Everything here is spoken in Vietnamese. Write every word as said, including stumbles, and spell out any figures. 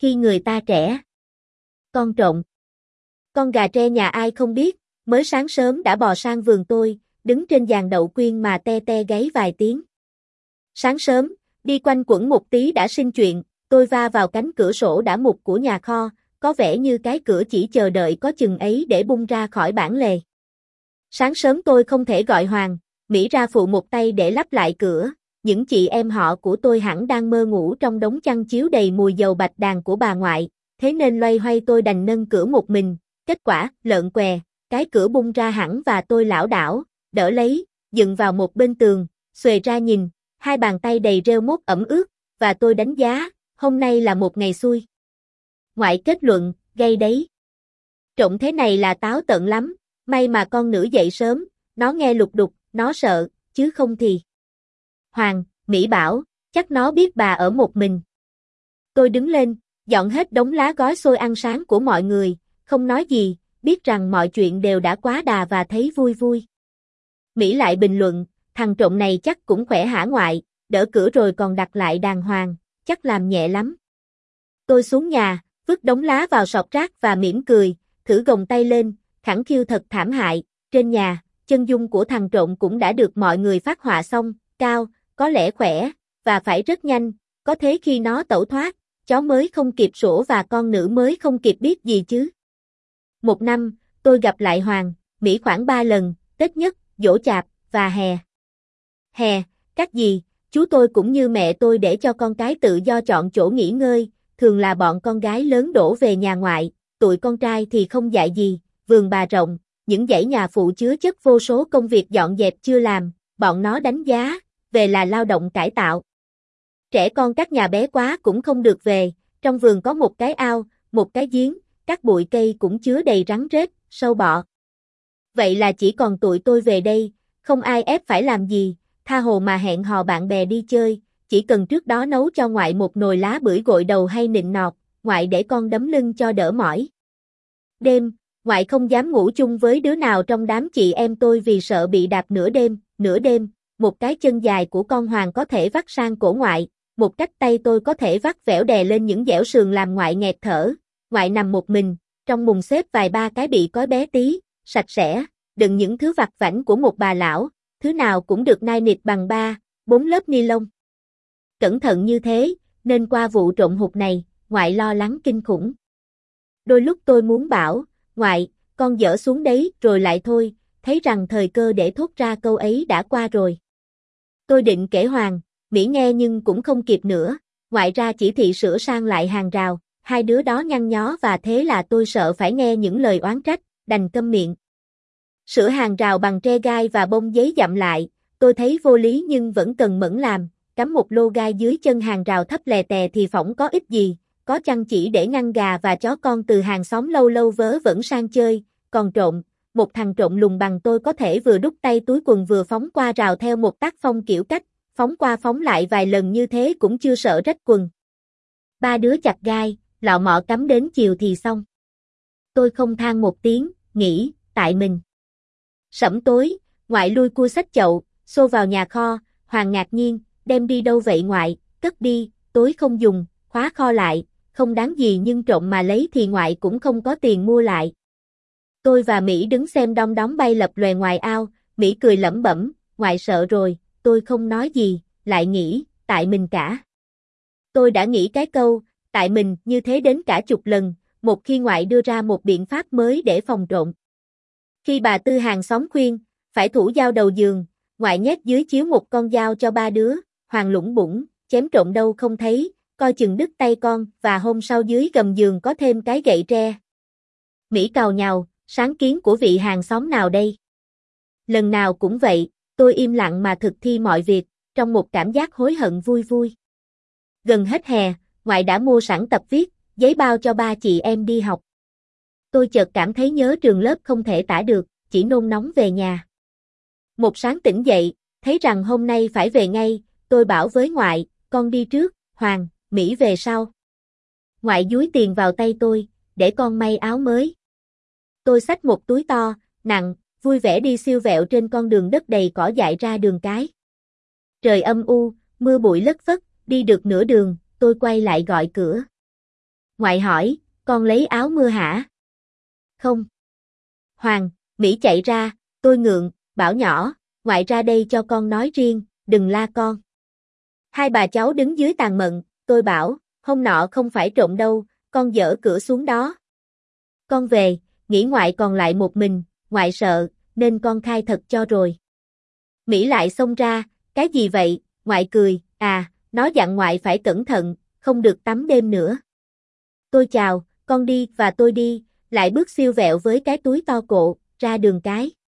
khi người ta trẻ. Con trộm. Con gà tre nhà ai không biết, mới sáng sớm đã bò sang vườn tôi, đứng trên giàn đậu quyên mà te te gáy vài tiếng. Sáng sớm, đi quanh quẩn một tí đã sinh chuyện, tôi va vào cánh cửa sổ đã mục của nhà kho, có vẻ như cái cửa chỉ chờ đợi có chừng ấy để bung ra khỏi bản lề. Sáng sớm tôi không thể gọi Hoàng, Mỹ ra phụ một tay để lắp lại cửa, những chị em họ của tôi hẳn đang mơ ngủ trong đống chăn chiếu đầy mùi dầu bạch đàn của bà ngoại, thế nên loay hoay tôi đành nâng cửa một mình, kết quả, lợn què, cái cửa bung ra hẳn và tôi lảo đảo, đỡ lấy, dựng vào một bên tường, xuề ra nhìn, hai bàn tay đầy rêu mốt ẩm ướt, và tôi đánh giá, hôm nay là một ngày xui. Ngoại kết luận, gây đấy. Trộm thế này là táo tợn lắm, may mà con nữ dậy sớm, nó nghe lục đục, nó sợ, chứ không thì. Hoàng, Mỹ bảo, chắc nó biết bà ở một mình. Tôi đứng lên, dọn hết đống lá gói xôi ăn sáng của mọi người, không nói gì, biết rằng mọi chuyện đều đã quá đà và thấy vui vui. Mỹ lại bình luận, thằng trộm này chắc cũng khỏe hả ngoại, đỡ cửa rồi còn đặt lại đàng hoàng, chắc làm nhẹ lắm. Tôi xuống nhà, vứt đống lá vào sọt rác và mỉm cười, thử gồng tay lên, khẳng khiu thật thảm hại, trên nhà, chân dung của thằng trộm cũng đã được mọi người phác họa xong, cao, có lẽ khỏe, và phải rất nhanh, có thế khi nó tẩu thoát, chó mới không kịp sủa và con nữ mới không kịp biết gì chứ. Một năm, tôi gặp lại Hoàng, Mỹ khoảng ba lần, Tết nhất, Giỗ Chạp, và hè. Hè, các gì, chú tôi cũng như mẹ tôi để cho con cái tự do chọn chỗ nghỉ ngơi, thường là bọn con gái lớn đổ về nhà ngoại, tụi con trai thì không dạy gì, vườn bà rộng, những dãy nhà phụ chứa chất vô số công việc dọn dẹp chưa làm, bọn nó đánh giá, về là lao động cải tạo. Trẻ con các nhà bé quá cũng không được về, trong vườn có một cái ao, một cái giếng, các bụi cây cũng chứa đầy rắn rết, sâu bọ. Vậy là chỉ còn tụi tôi về đây, không ai ép phải làm gì, tha hồ mà hẹn hò bạn bè đi chơi, chỉ cần trước đó nấu cho ngoại một nồi lá bưởi gội đầu hay nịnh nọt, ngoại để con đấm lưng cho đỡ mỏi. Đêm, ngoại không dám ngủ chung với đứa nào trong đám chị em tôi vì sợ bị đạp nửa đêm, nửa đêm, một cái chân dài của con Hoàng có thể vắt sang cổ ngoại, một cách tay tôi có thể vắt vẻo đè lên những dẻo sườn làm ngoại nghẹt thở, ngoại nằm một mình, trong mùng xếp vài ba cái bị cói bé tí, sạch sẽ, đựng những thứ vặt vãnh của một bà lão, thứ nào cũng được nai nịt bằng ba, bốn lớp ni lông. Cẩn thận như thế, nên qua vụ trộm hụt này, ngoại lo lắng kinh khủng. Đôi lúc tôi muốn bảo, ngoại, con dỡ xuống đấy rồi lại thôi, thấy rằng thời cơ để thốt ra câu ấy đã qua rồi. Tôi định kể Hoàng, Mỹ nghe nhưng cũng không kịp nữa, ngoại ra chỉ thị sửa sang lại hàng rào, hai đứa đó nhăn nhó và thế là tôi sợ phải nghe những lời oán trách, đành câm miệng. Sửa hàng rào bằng tre gai và bông giấy dặm lại, tôi thấy vô lý nhưng vẫn cần mẫn làm, cắm một lô gai dưới chân hàng rào thấp lè tè thì phỏng có ích gì, có chăng chỉ để ngăn gà và chó con từ hàng xóm lâu lâu vớ vẩn sang chơi, còn trộm, một thằng trộm lùng bằng tôi có thể vừa đút tay túi quần vừa phóng qua rào theo một tác phong kiểu cách, phóng qua phóng lại vài lần như thế cũng chưa sợ rách quần. Ba đứa chặt gai, lọ mọ cắm đến chiều thì xong. Tôi không than một tiếng, nghĩ, tại mình. Sẩm tối, ngoại lui cua xách chậu, xô vào nhà kho, Hoàng ngạc nhiên, đem đi đâu vậy ngoại, cất đi, tối không dùng, khóa kho lại, không đáng gì nhưng trộm mà lấy thì ngoại cũng không có tiền mua lại. Tôi và Mỹ đứng xem đom đóm bay lập lòe ngoài ao, Mỹ cười lẩm bẩm, ngoại sợ rồi, tôi không nói gì, lại nghĩ, tại mình cả. Tôi đã nghĩ cái câu, tại mình như thế đến cả chục lần, một khi ngoại đưa ra một biện pháp mới để phòng trộm. Khi bà Tư hàng xóm khuyên, phải thủ dao đầu giường, ngoại nhét dưới chiếu một con dao cho ba đứa, Hoàng lủng bủng, chém trộm đâu không thấy, coi chừng đứt tay con, và hôm sau dưới gầm giường có thêm cái gậy tre. Mỹ càu nhàu, sáng kiến của vị hàng xóm nào đây? Lần nào cũng vậy, tôi im lặng mà thực thi mọi việc, trong một cảm giác hối hận vui vui. Gần hết hè, ngoại đã mua sẵn tập viết, giấy bao cho ba chị em đi học. Tôi chợt cảm thấy nhớ trường lớp không thể tả được, chỉ nôn nóng về nhà. Một sáng tỉnh dậy, thấy rằng hôm nay phải về ngay, tôi bảo với ngoại, con đi trước, Hoàng, Mỹ về sau. Ngoại dúi tiền vào tay tôi, để con may áo mới. Tôi xách một túi to, nặng, vui vẻ đi siêu vẹo trên con đường đất đầy cỏ dại ra đường cái. Trời âm u, mưa bụi lất phất, đi được nửa đường, tôi quay lại gọi cửa. Ngoại hỏi, con lấy áo mưa hả? Không. Hoàng, Mỹ chạy ra, tôi ngượng, bảo nhỏ, ngoại ra đây cho con nói riêng, đừng la con. Hai bà cháu đứng dưới tàn mận, tôi bảo, hôm nọ không phải trộm đâu, con dỡ cửa xuống đó. Con về, nghĩ ngoại còn lại một mình, ngoại sợ, nên con khai thật cho rồi. Mỹ lại xông ra, cái gì vậy, ngoại cười, à, nó dặn ngoại phải cẩn thận, không được tắm đêm nữa. Tôi chào, con đi và tôi đi, lại bước siêu vẹo với cái túi to cộ, ra đường cái.